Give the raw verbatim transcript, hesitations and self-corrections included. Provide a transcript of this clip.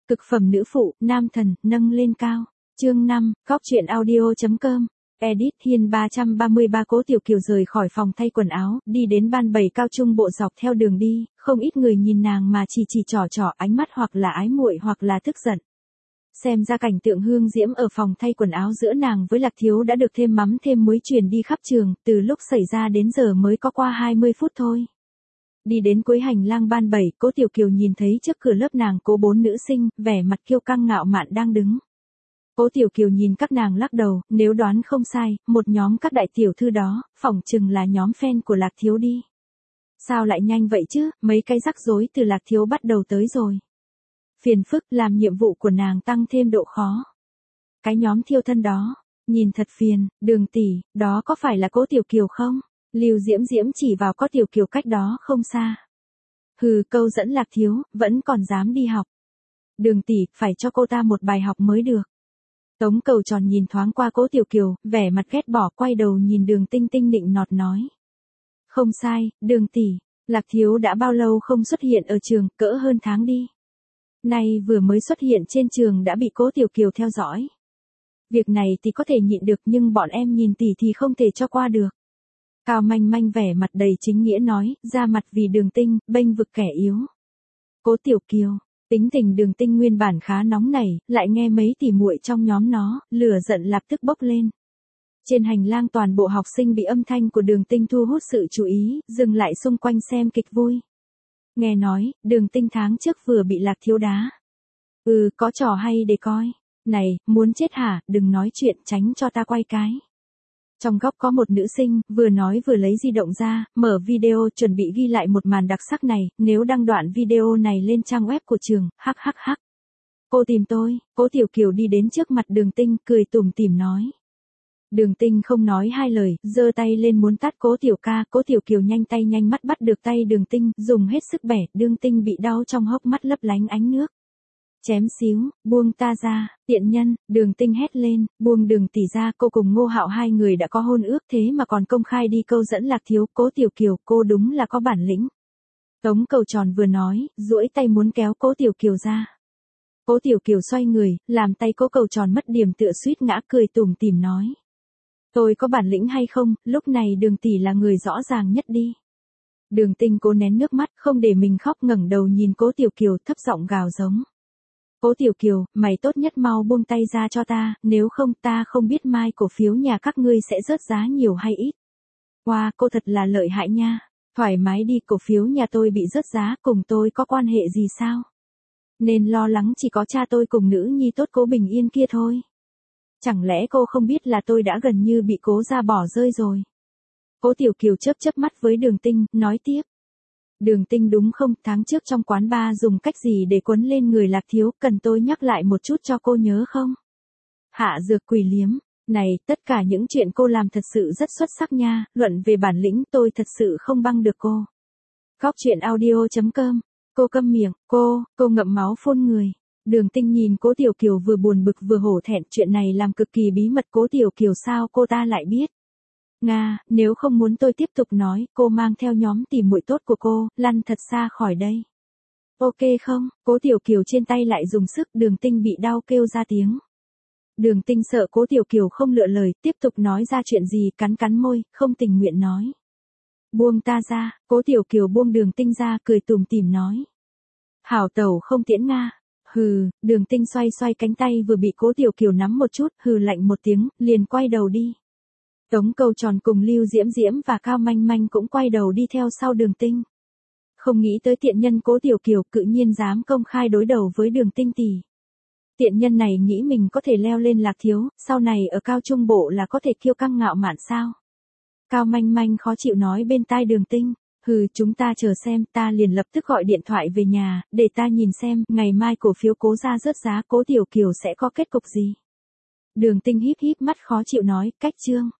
Cực phẩm nữ phụ, nam thần, nâng lên cao. Chương năm, Cóc truyện audio chấm com. Edit Hiên ba trăm ba mươi ba. Cố Tiểu Kiều rời khỏi phòng thay quần áo, đi đến ban bảy cao trung bộ dọc theo đường đi, không ít người nhìn nàng mà chỉ chỉ trỏ trỏ, ánh mắt hoặc là ái muội hoặc là tức giận. Xem ra cảnh tượng hương diễm ở phòng thay quần áo giữa nàng với Lạc Thiếu đã được thêm mắm thêm muối truyền đi khắp trường, từ lúc xảy ra đến giờ mới có qua hai mươi phút thôi. Đi đến cuối hành lang ban bảy, Cố Tiểu Kiều nhìn thấy trước cửa lớp nàng có bốn nữ sinh, vẻ mặt kiêu căng ngạo mạn đang đứng. Cố Tiểu Kiều nhìn các nàng lắc đầu, nếu đoán không sai, một nhóm các đại tiểu thư đó, phỏng chừng là nhóm fan của Lạc Thiếu đi. Sao lại nhanh vậy chứ, mấy cái rắc rối từ Lạc Thiếu bắt đầu tới rồi. Phiền phức, làm nhiệm vụ của nàng tăng thêm độ khó. Cái nhóm thiêu thân đó, nhìn thật phiền. Đường tỷ, đó có phải là Cố Tiểu Kiều không? Lưu Diễm Diễm chỉ vào Cố Tiểu Kiều cách đó không xa. Hừ, câu dẫn Lạc Thiếu, vẫn còn dám đi học. Đường tỷ, phải cho cô ta một bài học mới được. Tống Cầu Tròn nhìn thoáng qua Cố Tiểu Kiều, vẻ mặt ghét bỏ, quay đầu nhìn Đường Tinh Tinh nịnh nọt nói. Không sai, Đường tỷ, Lạc Thiếu đã bao lâu không xuất hiện ở trường, cỡ hơn tháng đi. Nay vừa mới xuất hiện trên trường đã bị Cố Tiểu Kiều theo dõi. Việc này thì có thể nhịn được nhưng bọn em nhìn tỷ thì không thể cho qua được. Cao Manh Manh vẻ mặt đầy chính nghĩa nói, ra mặt vì Đường Tinh, bênh vực kẻ yếu. Cố Tiểu Kiều, tính tình Đường Tinh nguyên bản khá nóng nảy, lại nghe mấy tỉ muội trong nhóm nó, lửa giận lập tức bốc lên. Trên hành lang toàn bộ học sinh bị âm thanh của Đường Tinh thu hút sự chú ý, dừng lại xung quanh xem kịch vui. Nghe nói, Đường Tinh tháng trước vừa bị Lạc Thiếu đá. Ừ, có trò hay để coi. Này, muốn chết hả, đừng nói chuyện, tránh cho ta quay cái. Trong góc có một nữ sinh, vừa nói vừa lấy di động ra, mở video chuẩn bị ghi lại một màn đặc sắc này, nếu đăng đoạn video này lên trang web của trường, hắc hắc hắc. Cô tìm tôi, Cố Tiểu Kiều đi đến trước mặt Đường Tinh, cười tủm tỉm nói. Đường Tinh không nói hai lời, giơ tay lên muốn tát Cố Tiểu ca, Cố Tiểu Kiều nhanh tay nhanh mắt bắt được tay Đường Tinh, dùng hết sức bẻ, Đường Tinh bị đau trong hốc mắt lấp lánh ánh nước. Chém xíu, buông ta ra, tiện nhân, Đường Tinh hét lên, buông Đường tỷ ra, cô cùng Ngô Hạo hai người đã có hôn ước thế mà còn công khai đi câu dẫn Lạc Thiếu, Cố Tiểu Kiều, cô đúng là có bản lĩnh. Tống Cầu Tròn vừa nói, duỗi tay muốn kéo Cố Tiểu Kiều ra. Cố Tiểu Kiều xoay người, làm tay Cố Cầu Tròn mất điểm tựa suýt ngã, cười tủm tỉm nói. Tôi có bản lĩnh hay không, lúc này Đường tỷ là người rõ ràng nhất đi. Đường Tinh cố nén nước mắt, không để mình khóc, ngẩng đầu nhìn Cố Tiểu Kiều, thấp giọng gào giống. Cố Tiểu Kiều, mày tốt nhất mau buông tay ra cho ta, nếu không ta không biết mai cổ phiếu nhà các ngươi sẽ rớt giá nhiều hay ít. Wow, cô thật là lợi hại nha. Thoải mái đi, cổ phiếu nhà tôi bị rớt giá, cùng tôi có quan hệ gì sao? Nên lo lắng chỉ có cha tôi cùng nữ nhi tốt Cố Bình Yên kia thôi. Chẳng lẽ cô không biết là tôi đã gần như bị Cố gia bỏ rơi rồi? Cố Tiểu Kiều chớp chớp mắt với Đường Tinh, nói tiếp. Đường Tinh đúng không, tháng trước trong quán bar dùng cách gì để quấn lên người Lạc Thiếu, cần tôi nhắc lại một chút cho cô nhớ không? Hạ dược quỷ liếm, này, tất cả những chuyện cô làm thật sự rất xuất sắc nha, luận về bản lĩnh tôi thật sự không băng được cô. Cóc truyện audio chấm com, cô câm miệng, cô, cô ngậm máu phun người. Đường Tinh nhìn Cố Tiểu Kiều vừa buồn bực vừa hổ thẹn, chuyện này làm cực kỳ bí mật, Cố Tiểu Kiều sao cô ta lại biết? Nga, nếu không muốn tôi tiếp tục nói, cô mang theo nhóm tỉ muội tốt của cô, lăn thật xa khỏi đây. Ok không? Cố Tiểu Kiều trên tay lại dùng sức, Đường Tinh bị đau kêu ra tiếng. Đường Tinh sợ Cố Tiểu Kiều không lựa lời, tiếp tục nói ra chuyện gì, cắn cắn môi, không tình nguyện nói. Buông ta ra, Cố Tiểu Kiều buông Đường Tinh ra, cười tủm tỉm nói. Hảo tẩu không tiễn Nga. Hừ, Đường Tinh xoay xoay cánh tay vừa bị Cố Tiểu Kiều nắm một chút, hừ lạnh một tiếng, liền quay đầu đi. Tống Cầu Tròn cùng Lưu Diễm Diễm và Cao Manh Manh cũng quay đầu đi theo sau Đường Tinh. Không nghĩ tới tiện nhân Cố Tiểu Kiều cự nhiên dám công khai đối đầu với Đường Tinh tỷ. Tiện nhân này nghĩ mình có thể leo lên Lạc Thiếu, sau này ở cao trung bộ là có thể kiêu căng ngạo mạn sao? Cao Manh Manh khó chịu nói bên tai Đường Tinh, hừ, chúng ta chờ xem, ta liền lập tức gọi điện thoại về nhà, để ta nhìn xem, ngày mai cổ phiếu Cố gia rớt giá, Cố Tiểu Kiều sẽ có kết cục gì. Đường Tinh híp híp mắt khó chịu nói, cách chương.